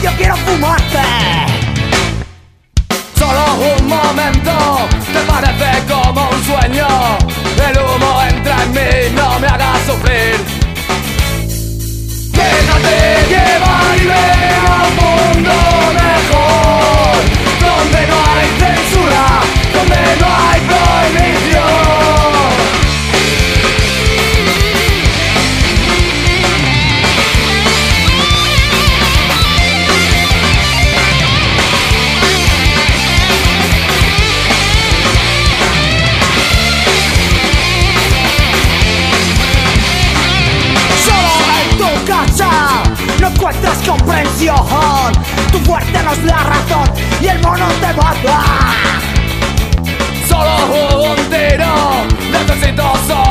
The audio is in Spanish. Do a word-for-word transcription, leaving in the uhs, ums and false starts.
yo quiero fumarte. Solo un momento, te parece como un sueño. El humo entra en mí, no me hagas sufrir. Déjate llevar y ve a un mundo mejor, donde no hay censura, donde no hay prohibición. No encuentras comprensión, tu fuerte no es la razón y el mono te mata. Solo un tiro, necesito solo